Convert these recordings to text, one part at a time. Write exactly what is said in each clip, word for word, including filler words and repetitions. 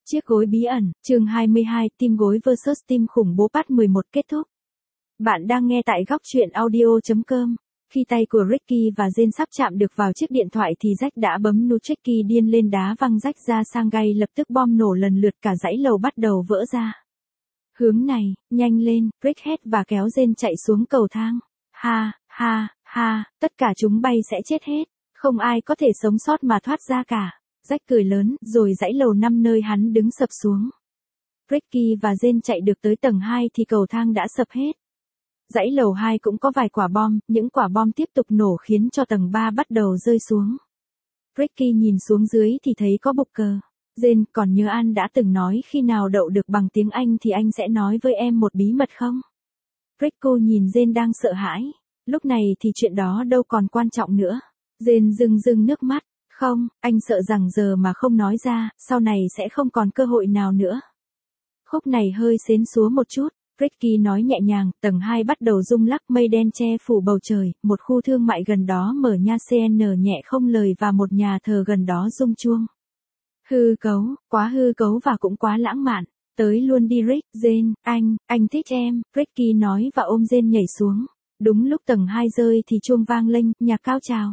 Chiếc gối bí ẩn, chương hai mươi hai, team gối versus team khủng bố part mười một kết thúc. Bạn đang nghe tại góc truyện audio chấm com. Khi tay của Ricky và Jane sắp chạm được vào chiếc điện thoại thì Jack đã bấm nút. Ricky điên lên đá văng Jack ra sang gai, lập tức bom nổ lần lượt, cả dãy lầu bắt đầu vỡ ra. Hướng này, nhanh lên, Rick hét và kéo Jane chạy xuống cầu thang. Ha, ha, ha, tất cả chúng bay sẽ chết hết, không ai có thể sống sót mà thoát ra cả. Jack cười lớn, rồi dãy lầu năm nơi hắn đứng sập xuống. Ricky và Jane chạy được tới tầng hai thì cầu thang đã sập hết. Dãy lầu hai cũng có vài quả bom, những quả bom tiếp tục nổ khiến cho tầng ba bắt đầu rơi xuống. Ricky nhìn xuống dưới thì thấy có bục cờ. Jane, còn nhớ An đã từng nói khi nào đậu được bằng tiếng Anh thì anh sẽ nói với em một bí mật không? Rico nhìn Jane đang sợ hãi. Lúc này thì chuyện đó đâu còn quan trọng nữa. Jane rưng rưng nước mắt. Không, anh sợ rằng giờ mà không nói ra, sau này sẽ không còn cơ hội nào nữa. Khúc này hơi xến xúa một chút. Ricky nói nhẹ nhàng, tầng hai bắt đầu rung lắc, mây đen che phủ bầu trời, một khu thương mại gần đó mở nha xê en nhẹ không lời và một nhà thờ gần đó rung chuông. Hư cấu, quá hư cấu và cũng quá lãng mạn. Tới luôn đi Rick, Jane, anh, anh thích em, Ricky nói và ôm Jane nhảy xuống. Đúng lúc tầng hai rơi thì chuông vang lên, nhạc cao trào.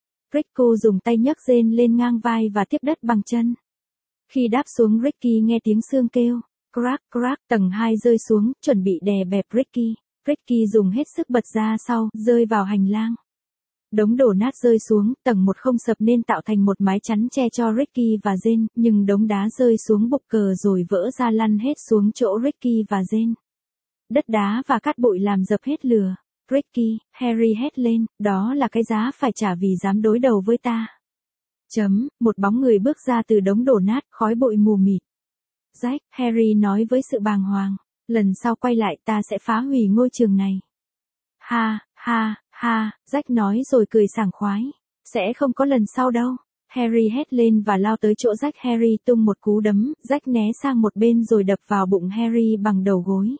Rico dùng tay nhấc Jane lên ngang vai và tiếp đất bằng chân. Khi đáp xuống Ricky nghe tiếng xương kêu. Crack, crack, tầng hai rơi xuống, chuẩn bị đè bẹp Ricky. Ricky dùng hết sức bật ra sau, rơi vào hành lang. Đống đổ nát rơi xuống, tầng một không sập nên tạo thành một mái chắn che cho Ricky và Jane, nhưng đống đá rơi xuống bục cờ rồi vỡ ra lăn hết xuống chỗ Ricky và Jane. Đất đá và cát bụi làm dập hết lửa. Ricky, Harry hét lên, đó là cái giá phải trả vì dám đối đầu với ta. Chấm, một bóng người bước ra từ đống đổ nát, khói bụi mù mịt. Jack, Harry nói với sự bàng hoàng, lần sau quay lại ta sẽ phá hủy ngôi trường này. Ha, ha, ha, Jack nói rồi cười sảng khoái. Sẽ không có lần sau đâu. Harry hét lên và lao tới chỗ Jack. Harry tung một cú đấm, Jack né sang một bên rồi đập vào bụng Harry bằng đầu gối.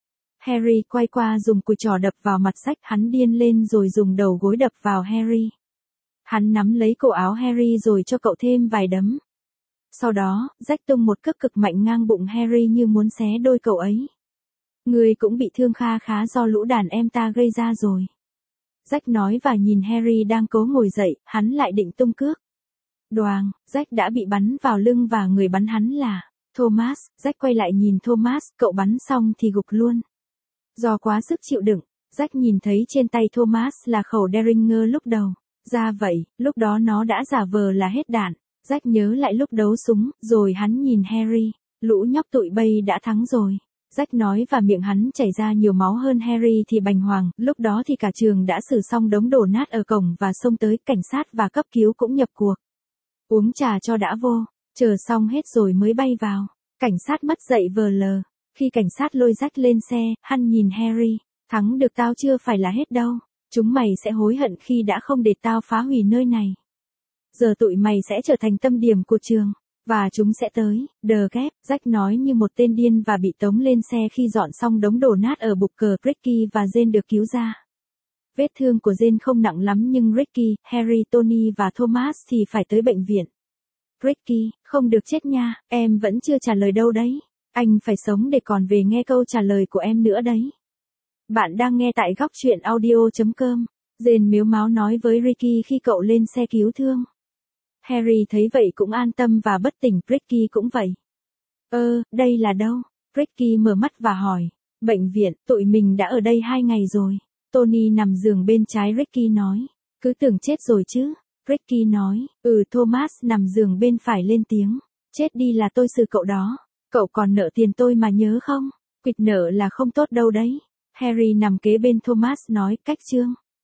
Harry quay qua dùng cùi trỏ đập vào mặt Jack, hắn điên lên rồi dùng đầu gối đập vào Harry. Hắn nắm lấy cổ áo Harry rồi cho cậu thêm vài đấm. Sau đó, Jack tung một cước cực mạnh ngang bụng Harry như muốn xé đôi cậu ấy. Người cũng bị thương kha khá do lũ đàn em ta gây ra rồi. Jack nói và nhìn Harry đang cố ngồi dậy, hắn lại định tung cước. Đoàng, Jack đã bị bắn vào lưng và người bắn hắn là Thomas. Jack quay lại nhìn Thomas, cậu bắn xong thì gục luôn. Do quá sức chịu đựng, Jack nhìn thấy trên tay Thomas là khẩu Derringer lúc đầu. Ra vậy, lúc đó nó đã giả vờ là hết đạn. Jack nhớ lại lúc đấu súng, rồi hắn nhìn Harry. Lũ nhóc tụi bay đã thắng rồi. Jack nói và miệng hắn chảy ra nhiều máu hơn. Harry thì bành hoàng, lúc đó thì cả trường đã xử xong đống đổ nát ở cổng và xông tới, cảnh sát và cấp cứu cũng nhập cuộc. Uống trà cho đã vô, chờ xong hết rồi mới bay vào. Cảnh sát mất dậy vờ lờ. Khi cảnh sát lôi Jack lên xe, hắn nhìn Harry, thắng được tao chưa phải là hết đâu. Chúng mày sẽ hối hận khi đã không để tao phá hủy nơi này. Giờ tụi mày sẽ trở thành tâm điểm của trường. Và chúng sẽ tới, đờ ghép, Jack nói như một tên điên và bị tống lên xe khi dọn xong đống đổ nát ở bục cờ. Ricky và Jane được cứu ra. Vết thương của Jane không nặng lắm nhưng Ricky, Harry, Tony và Thomas thì phải tới bệnh viện. Ricky, không được chết nha, em vẫn chưa trả lời đâu đấy. Anh phải sống để còn về nghe câu trả lời của em nữa đấy. Bạn đang nghe tại góc truyện audio chấm com. Jane mếu máo nói với Ricky khi cậu lên xe cứu thương. Harry thấy vậy cũng an tâm và bất tỉnh, Ricky cũng vậy. Ơ, đây là đâu? Ricky mở mắt và hỏi. Bệnh viện, tụi mình đã ở đây hai ngày rồi. Tony nằm giường bên trái Ricky nói. Cứ tưởng chết rồi chứ. Ricky nói. Ừ, Thomas nằm giường bên phải lên tiếng. Chết đi là tôi xử cậu đó. Cậu còn nợ tiền tôi mà nhớ không? Quỵt nợ là không tốt đâu đấy. Harry nằm kế bên Thomas nói, cách chương.